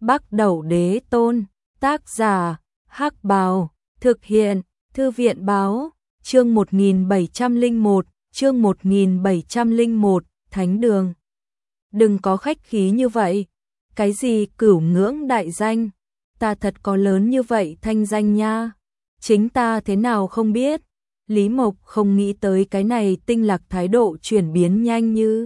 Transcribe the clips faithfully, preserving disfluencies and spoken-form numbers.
Bắc Đẩu Đế Tôn, tác giả, Hắc Bào, thực hiện, Thư viện Báo, chương một nghìn bảy trăm lẻ một, chương một nghìn bảy trăm lẻ một, Thánh Đường. Đừng có khách khí như vậy, cái gì cửu ngưỡng đại danh, ta thật có lớn như vậy thanh danh nha, chính ta thế nào không biết. Lý Mộc không nghĩ tới cái này Tinh Lạc thái độ chuyển biến nhanh như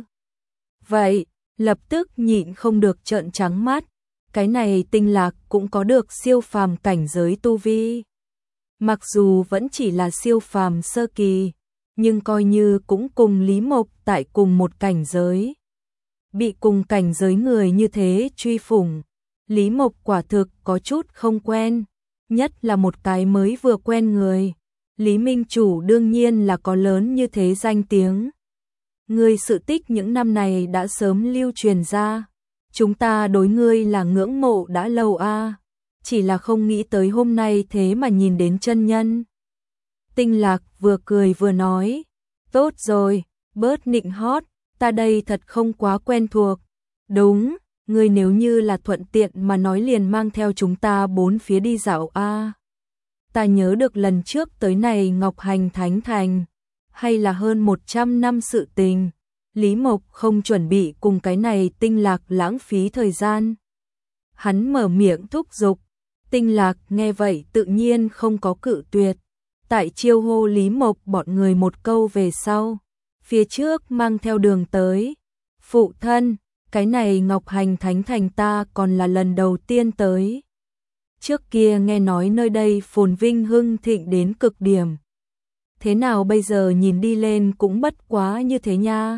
vậy, lập tức nhịn không được trợn trắng mắt. Cái này Tinh Lạc cũng có được siêu phàm cảnh giới tu vi. Mặc dù vẫn chỉ là siêu phàm sơ kỳ, nhưng coi như cũng cùng Lý Mộc tại cùng một cảnh giới. Bị cùng cảnh giới người như thế truy phủng, Lý Mộc quả thực có chút không quen, nhất là một cái mới vừa quen người. Lý Minh Chủ đương nhiên là có lớn như thế danh tiếng. Ngươi sự tích những năm này đã sớm lưu truyền ra. Chúng ta đối ngươi là ngưỡng mộ đã lâu a, à. Chỉ là không nghĩ tới hôm nay thế mà nhìn đến chân nhân. Tinh Lạc vừa cười vừa nói, tốt rồi, bớt nịnh hót, ta đây thật không quá quen thuộc. Đúng, ngươi nếu như là thuận tiện mà nói liền mang theo chúng ta bốn phía đi dạo a. À. Ta nhớ được lần trước tới này Ngọc Hành Thánh Thành, hay là hơn một trăm năm sự tình. Lý Mộc không chuẩn bị cùng cái này Tinh Lạc lãng phí thời gian. Hắn mở miệng thúc giục, Tinh Lạc nghe vậy tự nhiên không có cự tuyệt. Tại chiêu hô Lý Mộc bọn người một câu về sau, phía trước mang theo đường tới. Phụ thân, cái này Ngọc Hành Thánh Thành ta còn là lần đầu tiên tới. Trước kia nghe nói nơi đây phồn vinh hưng thịnh đến cực điểm. Thế nào bây giờ nhìn đi lên cũng bất quá như thế nha.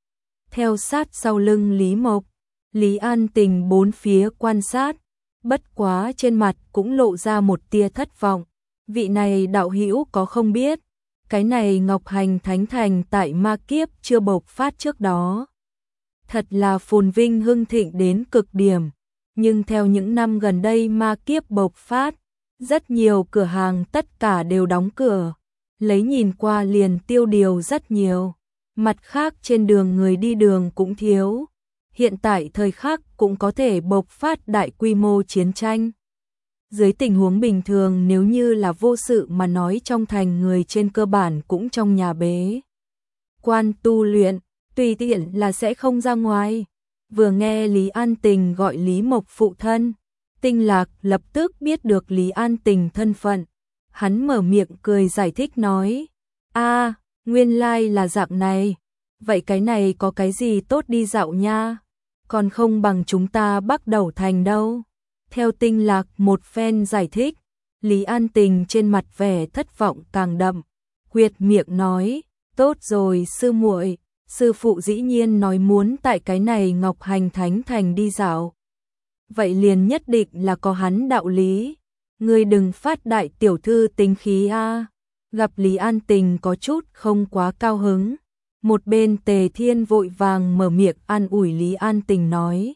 Theo sát sau lưng Lý Mộc, Lý An Tình bốn phía quan sát, bất quá trên mặt cũng lộ ra một tia thất vọng. Vị này đạo hữu có không biết, cái này Ngọc Hành Thánh Thành tại ma kiếp chưa bộc phát trước đó. Thật là phồn vinh hưng thịnh đến cực điểm, nhưng theo những năm gần đây ma kiếp bộc phát, rất nhiều cửa hàng tất cả đều đóng cửa, lấy nhìn qua liền tiêu điều rất nhiều. Mặt khác trên đường người đi đường cũng thiếu, hiện tại thời khắc cũng có thể bộc phát đại quy mô chiến tranh. Dưới tình huống bình thường nếu như là vô sự mà nói trong thành người trên cơ bản cũng trong nhà bế quan tu luyện, tùy tiện là sẽ không ra ngoài. Vừa nghe Lý An Tình gọi Lý Mộc phụ thân, Tinh Lạc lập tức biết được Lý An Tình thân phận. Hắn mở miệng cười giải thích nói, a, nguyên lai là dạng này, vậy cái này có cái gì tốt đi dạo nha, còn không bằng chúng ta Bắc Đẩu Thành đâu. Theo Tinh Lạc một phen giải thích, Lý An Tình trên mặt vẻ thất vọng càng đậm, huyệt miệng nói, tốt rồi sư muội, sư phụ dĩ nhiên nói muốn tại cái này Ngọc Hành Thánh Thành đi dạo. Vậy liền nhất định là có hắn đạo lý, ngươi đừng phát đại tiểu thư tính khí a. Gặp Lý An Tình có chút không quá cao hứng, một bên Tề Thiên vội vàng mở miệng an ủi Lý An Tình nói,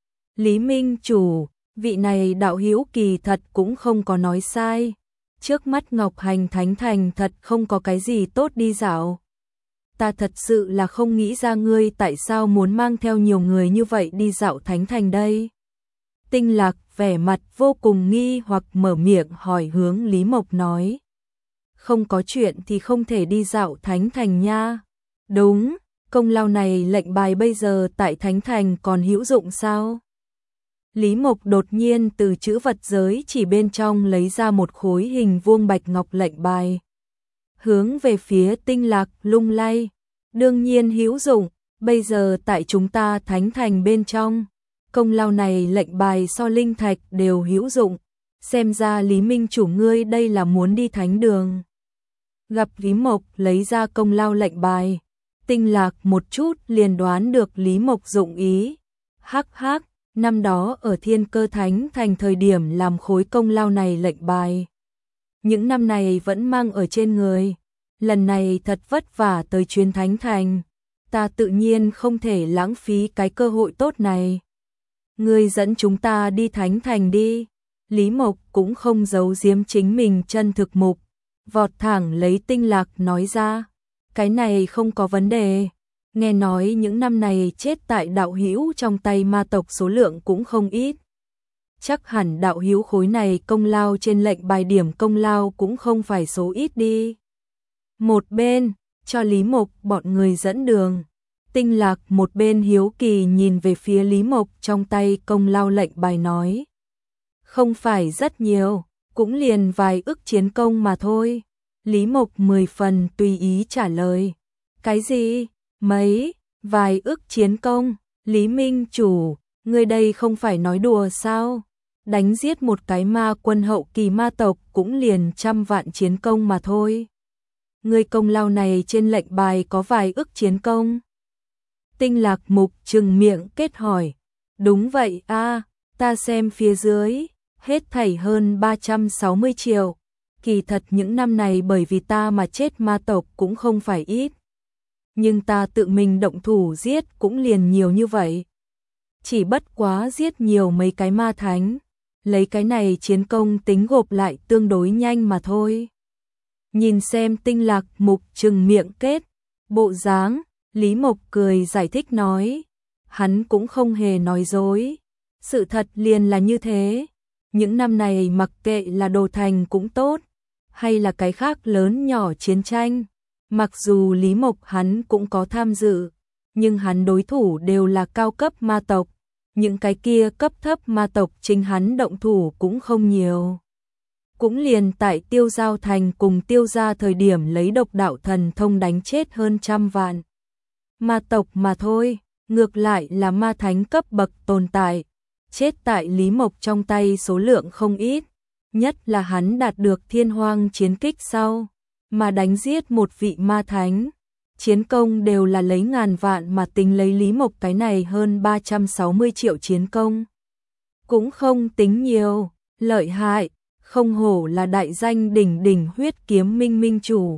Lý Minh Chủ, vị này đạo hữu kỳ thật cũng không có nói sai, trước mắt Ngọc Hành Thánh Thành thật không có cái gì tốt đi dạo. Ta thật sự là không nghĩ ra ngươi tại sao muốn mang theo nhiều người như vậy đi dạo Thánh Thành đây. Tinh Lạc vẻ mặt vô cùng nghi hoặc mở miệng hỏi hướng Lý Mộc nói, không có chuyện thì không thể đi dạo Thánh Thành nha. Đúng, công lao này lệnh bài bây giờ tại Thánh Thành còn hữu dụng sao? Lý Mộc đột nhiên từ chữ vật giới chỉ bên trong lấy ra một khối hình vuông bạch ngọc lệnh bài, hướng về phía Tinh Lạc lung lay. Đương nhiên hữu dụng, bây giờ tại chúng ta Thánh Thành bên trong, công lao này lệnh bài so linh thạch đều hữu dụng, xem ra Lý Minh Chủ ngươi đây là muốn đi thánh đường. Gặp Lý Mộc lấy ra công lao lệnh bài, Tinh Lạc một chút liền đoán được Lý Mộc dụng ý. Hắc hắc, năm đó ở Thiên Cơ Thánh Thành thời điểm làm khối công lao này lệnh bài, những năm này vẫn mang ở trên người, lần này thật vất vả tới chuyến Thánh Thành, ta tự nhiên không thể lãng phí cái cơ hội tốt này. Ngươi dẫn chúng ta đi Thánh Thành đi. Lý Mộc cũng không giấu giếm chính mình chân thực mục, vọt thẳng lấy Tinh Lạc nói ra, cái này không có vấn đề. Nghe nói những năm này chết tại đạo hữu trong tay ma tộc số lượng cũng không ít. chắc hẳn đạo hữu khối này công lao trên lệnh bài điểm công lao cũng không phải số ít đi. Một bên, cho Lý Mộc bọn người dẫn đường. Tinh Lạc một bên hiếu kỳ nhìn về phía Lý Mộc trong tay công lao lệnh bài nói. Không phải rất nhiều, cũng liền vài ức chiến công mà thôi. Lý Mộc mười phần tùy ý trả lời. Cái gì? Mấy? Vài ức chiến công? Lý Minh Chủ, người đây không phải nói đùa sao? Đánh giết một cái ma quân hậu kỳ ma tộc cũng liền trăm vạn chiến công mà thôi. Người công lao này trên lệnh bài có vài ức chiến công. Tinh Lạc Mục trừng miệng kết hỏi. Đúng vậy a, ta xem phía dưới, hết thảy hơn ba trăm sáu mươi triệu. Kỳ thật những năm này bởi vì ta mà chết ma tộc cũng không phải ít. Nhưng ta tự mình động thủ giết cũng liền nhiều như vậy. Chỉ bất quá giết nhiều mấy cái ma thánh. Lấy cái này chiến công tính gộp lại tương đối nhanh mà thôi. Nhìn xem Tinh Lạc Mục trừng miệng kết, bộ dáng, Lý Mộc cười giải thích nói. Hắn cũng không hề nói dối. Sự thật liền là như thế. Những năm này mặc kệ là đồ thành cũng tốt, hay là cái khác lớn nhỏ chiến tranh. Mặc dù Lý Mộc hắn cũng có tham dự, nhưng hắn đối thủ đều là cao cấp ma tộc. Những cái kia cấp thấp ma tộc chính hắn động thủ cũng không nhiều. Cũng liền tại Tiêu Giao Thành cùng Tiêu Gia thời điểm lấy độc đạo thần thông đánh chết hơn trăm vạn ma tộc mà thôi, ngược lại là ma thánh cấp bậc tồn tại. Chết tại Lý Mộc trong tay số lượng không ít, nhất là hắn đạt được thiên hoang chiến kích sau, mà đánh giết một vị ma thánh. Chiến công đều là lấy ngàn vạn mà tính lấy Lý Mộc cái này hơn ba trăm sáu mươi triệu chiến công. Cũng không tính nhiều, lợi hại, không hổ là đại danh đỉnh đỉnh huyết kiếm minh minh chủ.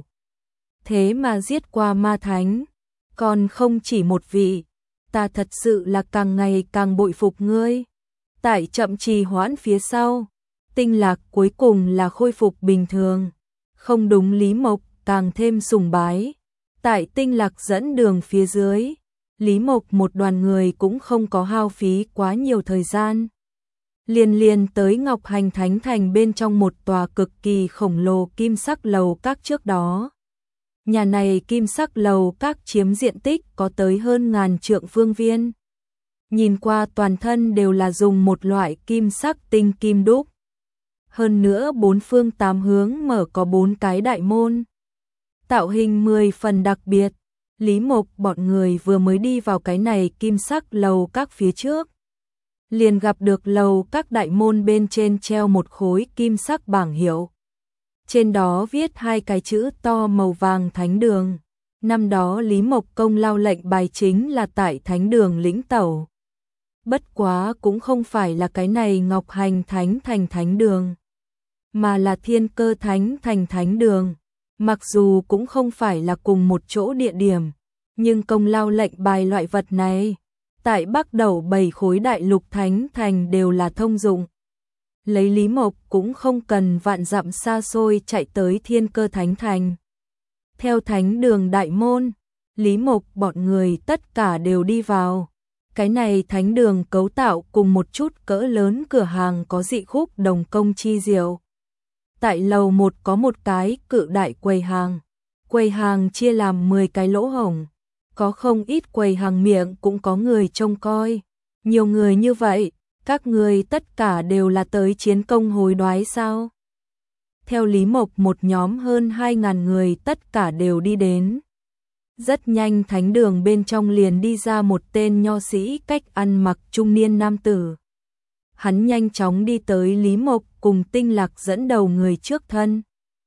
Thế mà giết qua ma thánh, còn không chỉ một vị, ta thật sự là càng ngày càng bội phục ngươi. Tại chậm trì hoãn phía sau, Tinh Lạc cuối cùng là khôi phục bình thường. Không đúng Lý Mộc càng thêm sùng bái. Tại Tinh Lạc dẫn đường phía dưới, Lý Mộc một đoàn người cũng không có hao phí quá nhiều thời gian. Liền liền tới Ngọc Hành Thánh Thành bên trong một tòa cực kỳ khổng lồ kim sắc lầu các trước đó. Nhà này kim sắc lầu các chiếm diện tích có tới hơn ngàn trượng phương viên. Nhìn qua toàn thân đều là dùng một loại kim sắc tinh kim đúc. Hơn nữa bốn phương tám hướng mở có bốn cái đại môn. Tạo hình mười phần đặc biệt. Lý Mộc bọn người vừa mới đi vào cái này kim sắc lầu các phía trước. Liền gặp được lầu các đại môn bên trên treo một khối kim sắc bảng hiệu. Trên đó viết hai cái chữ to màu vàng Thánh Đường. Năm đó Lý Mộc công lao lệnh bài chính là tại Thánh Đường lĩnh tẩu. Bất quá cũng không phải là cái này Ngọc Hành Thánh Thành Thánh Đường, mà là Thiên Cơ Thánh Thành Thánh Đường. Mặc dù cũng không phải là cùng một chỗ địa điểm, nhưng công lao lệnh bài loại vật này, tại Bắc Đẩu bảy khối đại lục Thánh Thành đều là thông dụng. Lấy Lý Mộc cũng không cần vạn dặm xa xôi chạy tới Thiên Cơ Thánh Thành. Theo Thánh Đường đại môn, Lý Mộc bọn người tất cả đều đi vào. Cái này Thánh Đường cấu tạo cùng một chút cỡ lớn cửa hàng có dị khúc đồng công chi diệu. Tại lầu một có một cái cự đại quầy hàng. Quầy hàng chia làm mười cái lỗ hổng. Có không ít quầy hàng miệng cũng có người trông coi. Nhiều người như vậy, các người tất cả đều là tới chiến công hối đoái sao? Theo Lý Mộc một nhóm hơn hai ngàn người tất cả đều đi đến. Rất nhanh Thánh Đường bên trong liền đi ra một tên nho sĩ cách ăn mặc trung niên nam tử. Hắn nhanh chóng đi tới Lý Mộc cùng Tinh Lạc dẫn đầu người trước thân.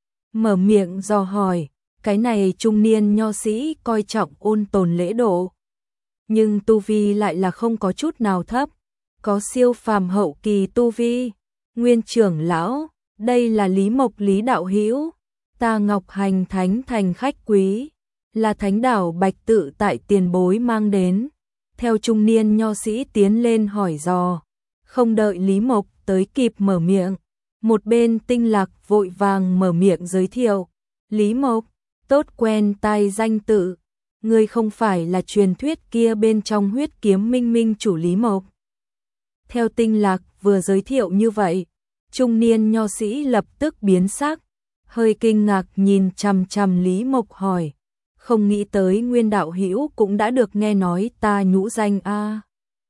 Mở miệng dò hỏi, cái này trung niên nho sĩ coi trọng ôn tồn lễ độ. Nhưng tu vi lại là không có chút nào thấp, có siêu phàm hậu kỳ tu vi. Nguyên trưởng lão, đây là Lý Mộc Lý đạo hữu, ta Ngọc Hành Thánh Thành khách quý, là Thánh Đảo Bạch Tự tại tiền bối mang đến. Theo trung niên nho sĩ tiến lên hỏi dò, không đợi Lý Mộc tới kịp mở miệng, một bên Tinh Lạc vội vàng mở miệng giới thiệu. Lý Mộc, tốt quen tai danh tự, ngươi không phải là truyền thuyết kia bên trong huyết kiếm minh minh chủ Lý Mộc. Theo Tinh Lạc vừa giới thiệu như vậy, trung niên nho sĩ lập tức biến sắc, hơi kinh ngạc nhìn chằm chằm Lý Mộc hỏi, không nghĩ tới Nguyên đạo hữu cũng đã được nghe nói ta nhũ danh a.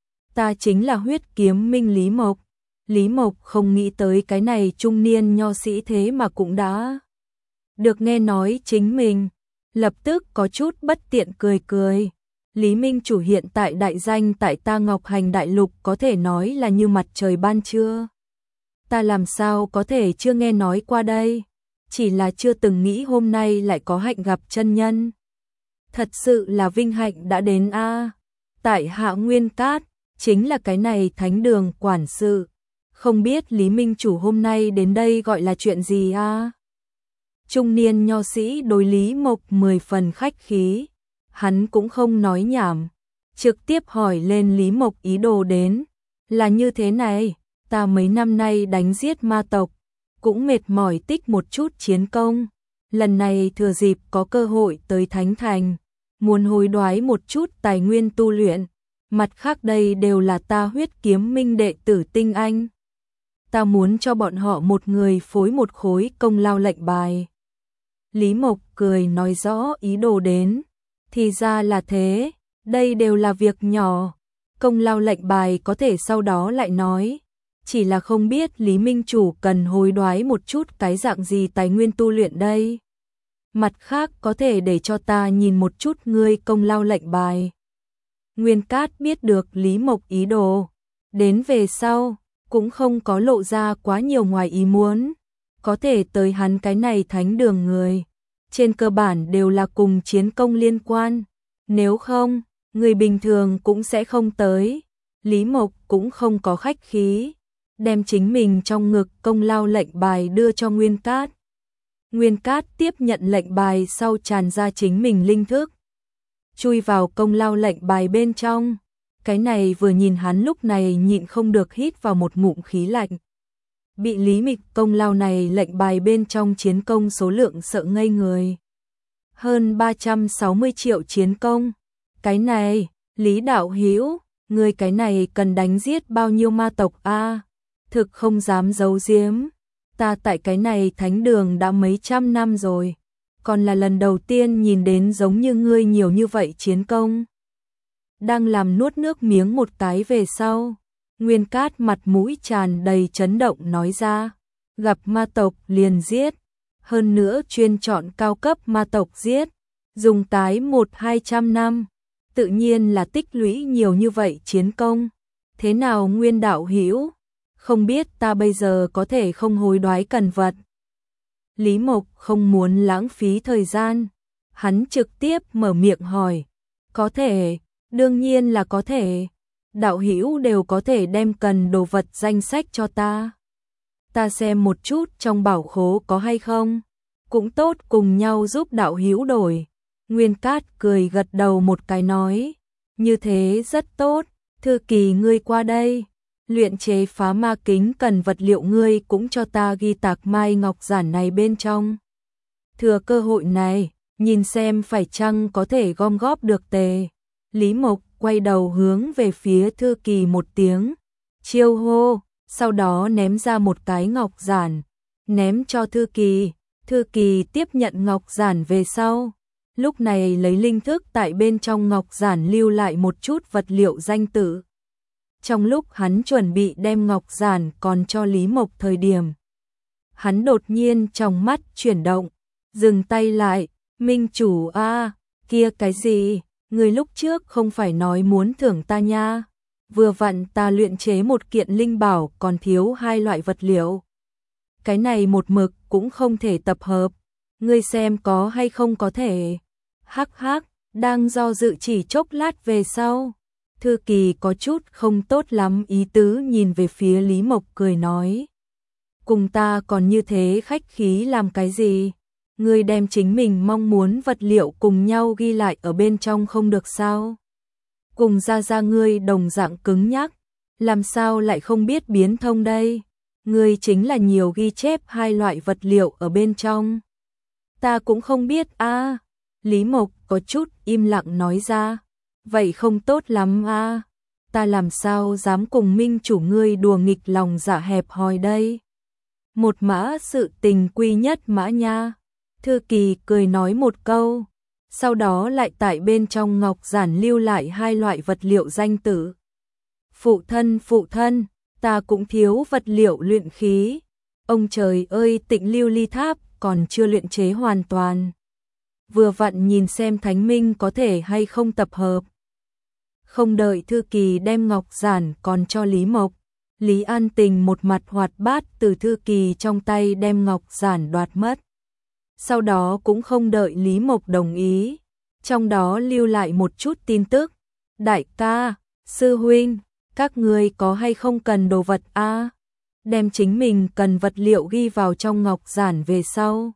Ta chính là Huyết Kiếm Minh Lý Mộc. Lý Mộc không nghĩ tới cái này trung niên nho sĩ thế mà cũng đã được nghe nói chính mình, lập tức có chút bất tiện cười cười. Lý Minh chủ hiện tại đại danh tại ta Ngọc Hành Đại Lục có thể nói là như mặt trời ban trưa. Ta làm sao có thể chưa nghe nói qua đây, chỉ là chưa từng nghĩ hôm nay lại có hạnh gặp chân nhân. Thật sự là vinh hạnh đã đến a. Tại hạ Nguyên Cát, chính là cái này thánh đường quản sự. Không biết Lý Minh chủ hôm nay đến đây gọi là chuyện gì a? Trung niên nho sĩ đối Lý Mộc mười phần khách khí, hắn cũng không nói nhảm, trực tiếp hỏi lên Lý Mộc ý đồ đến. Là như thế này, ta mấy năm nay đánh giết ma tộc, cũng mệt mỏi tích một chút chiến công. Lần này thừa dịp có cơ hội tới Thánh Thành, muốn hối đoái một chút tài nguyên tu luyện. Mặt khác đây đều là ta Huyết Kiếm Minh đệ tử tinh anh. Ta muốn cho bọn họ một người phối một khối công lao lệnh bài. Lý Mộc cười nói rõ ý đồ đến. Thì ra là thế, đây đều là việc nhỏ. Công lao lệnh bài có thể sau đó lại nói. Chỉ là không biết Lý Minh chủ cần hối đoái một chút cái dạng gì tài nguyên tu luyện đây. Mặt khác có thể để cho ta nhìn một chút ngươi công lao lệnh bài. Nguyên Cát biết được Lý Mộc ý đồ, đến về sau, cũng không có lộ ra quá nhiều ngoài ý muốn. Có thể tới hắn cái này thánh đường người, trên cơ bản đều là cùng chiến công liên quan. Nếu không, người bình thường cũng sẽ không tới. Lý Mộc cũng không có khách khí, đem chính mình trong ngực công lao lệnh bài đưa cho Nguyên Cát. Nguyên Cát tiếp nhận lệnh bài sau tràn ra chính mình linh thức, chui vào công lao lệnh bài bên trong. Cái này vừa nhìn hắn lúc này nhịn không được hít vào một ngụm khí lạnh. Bị Lý Mịch công lao này lệnh bài bên trong chiến công số lượng sợ ngây người. Hơn ba trăm sáu mươi triệu chiến công. Cái này, Lý đạo hữu, người cái này cần đánh giết bao nhiêu ma tộc a? Thực không dám giấu giếm, ta tại cái này thánh đường đã mấy trăm năm rồi, còn là lần đầu tiên nhìn đến giống như ngươi nhiều như vậy chiến công. Đang làm nuốt nước miếng một cái về sau, Nguyên Cát mặt mũi tràn đầy chấn động nói ra, gặp ma tộc liền giết, hơn nữa chuyên chọn cao cấp ma tộc giết, dùng cái một hai trăm năm, tự nhiên là tích lũy nhiều như vậy chiến công. Thế nào Nguyên đạo hữu, không biết ta bây giờ có thể không hối đoái cần vật. Lý Mộc không muốn lãng phí thời gian, hắn trực tiếp mở miệng hỏi, có thể, đương nhiên là có thể. Đạo hữu đều có thể đem cần đồ vật danh sách cho ta. Ta xem một chút trong bảo khố có hay không. Cũng tốt, cùng nhau giúp đạo hữu đổi. Nguyên Cát cười gật đầu một cái nói, như thế rất tốt, thư kỳ ngươi qua đây. Luyện chế phá ma kính cần vật liệu ngươi cũng cho ta ghi tạc mai ngọc giản này bên trong. Thừa cơ hội này, nhìn xem phải chăng có thể gom góp được tề. Lý Mộc quay đầu hướng về phía thư kỳ một tiếng, chiêu hô, sau đó ném ra một cái ngọc giản, ném cho thư kỳ. Thư kỳ tiếp nhận ngọc giản về sau, lúc này lấy linh thức tại bên trong ngọc giản lưu lại một chút vật liệu danh tự. Trong lúc hắn chuẩn bị đem ngọc giản còn cho Lý Mộc thời điểm, hắn đột nhiên trong mắt chuyển động, dừng tay lại, Minh chủ a, kia cái gì? Người lúc trước không phải nói muốn thưởng ta nha, vừa vặn ta luyện chế một kiện linh bảo còn thiếu hai loại vật liệu. Cái này một mực cũng không thể tập hợp, ngươi xem có hay không có thể. Hắc hắc, đang do dự chỉ chốc lát về sau, thư kỳ có chút không tốt lắm ý tứ nhìn về phía Lý Mộc cười nói, cùng ta còn như thế khách khí làm cái gì? Ngươi đem chính mình mong muốn vật liệu cùng nhau ghi lại ở bên trong không được sao? Cùng ra ra ngươi đồng dạng cứng nhắc, làm sao lại không biết biến thông đây? Ngươi chính là nhiều ghi chép hai loại vật liệu ở bên trong. Ta cũng không biết a. À, Lý Mộc có chút im lặng nói ra, vậy không tốt lắm a. À, ta làm sao dám cùng minh chủ ngươi đùa nghịch lòng dạ hẹp hòi đây. Một mã sự tình quy nhất mã nha. Thư Kỳ cười nói một câu, sau đó lại tại bên trong ngọc giản lưu lại hai loại vật liệu danh tử. Phụ thân, phụ thân, ta cũng thiếu vật liệu luyện khí. Ông trời ơi, Tịnh Lưu Ly Tháp còn chưa luyện chế hoàn toàn. Vừa vặn nhìn xem Thánh Minh có thể hay không tập hợp. Không đợi Thư Kỳ đem ngọc giản còn cho Lý Mộc, Lý An Tình một mặt hoạt bát từ Thư Kỳ trong tay đem ngọc giản đoạt mất. Sau đó cũng không đợi Lý Mộc đồng ý, trong đó lưu lại một chút tin tức. Đại ca, sư huynh, các ngươi có hay không cần đồ vật a? À? Đem chính mình cần vật liệu ghi vào trong ngọc giản về sau.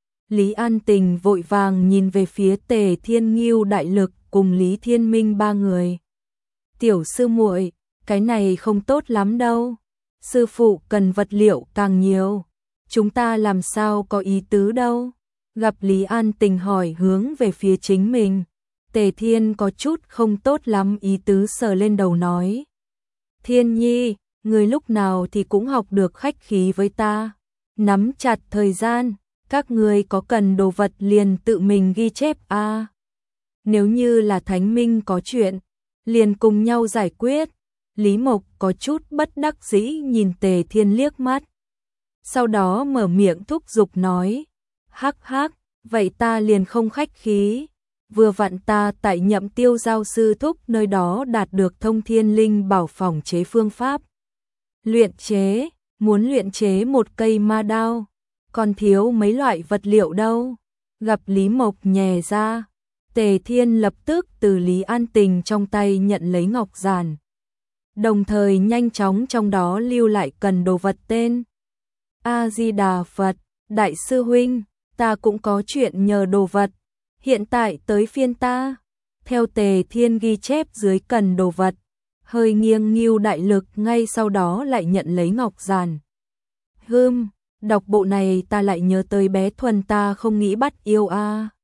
Lý An Tình vội vàng nhìn về phía Tề Thiên Ngưu đại lực cùng Lý Thiên Minh ba người. Tiểu sư muội, cái này không tốt lắm đâu. Sư phụ cần vật liệu càng nhiều, chúng ta làm sao có ý tứ đâu. Gặp Lý An Tình hỏi hướng về phía chính mình, Tề Thiên có chút không tốt lắm ý tứ sờ lên đầu nói. Thiên Nhi, người lúc nào thì cũng học được khách khí với ta. Nắm chặt thời gian, các người có cần đồ vật liền tự mình ghi chép a. À. Nếu như là Thánh Minh có chuyện, liền cùng nhau giải quyết. Lý Mộc có chút bất đắc dĩ nhìn Tề Thiên liếc mắt. Sau đó mở miệng thúc giục nói, hắc hắc, vậy ta liền không khách khí. Vừa vặn ta tại Nhậm Tiêu Giao sư thúc nơi đó đạt được thông thiên linh bảo phòng chế phương pháp. Luyện chế, muốn luyện chế một cây ma đao, còn thiếu mấy loại vật liệu đâu. Gặp Lý Mộc nhè ra, Tề Thiên lập tức từ Lý An Tình trong tay nhận lấy ngọc giản. Đồng thời nhanh chóng trong đó lưu lại cần đồ vật tên. A-di-đà Phật, đại sư huynh, ta cũng có chuyện nhờ đồ vật. Hiện tại tới phiên ta. Theo Tề Thiên ghi chép dưới cần đồ vật, hơi nghiêng Ngưu đại lực ngay sau đó lại nhận lấy ngọc giản. Hừm, đọc bộ này ta lại nhớ tới bé Thuần ta không nghĩ bắt yêu a. À.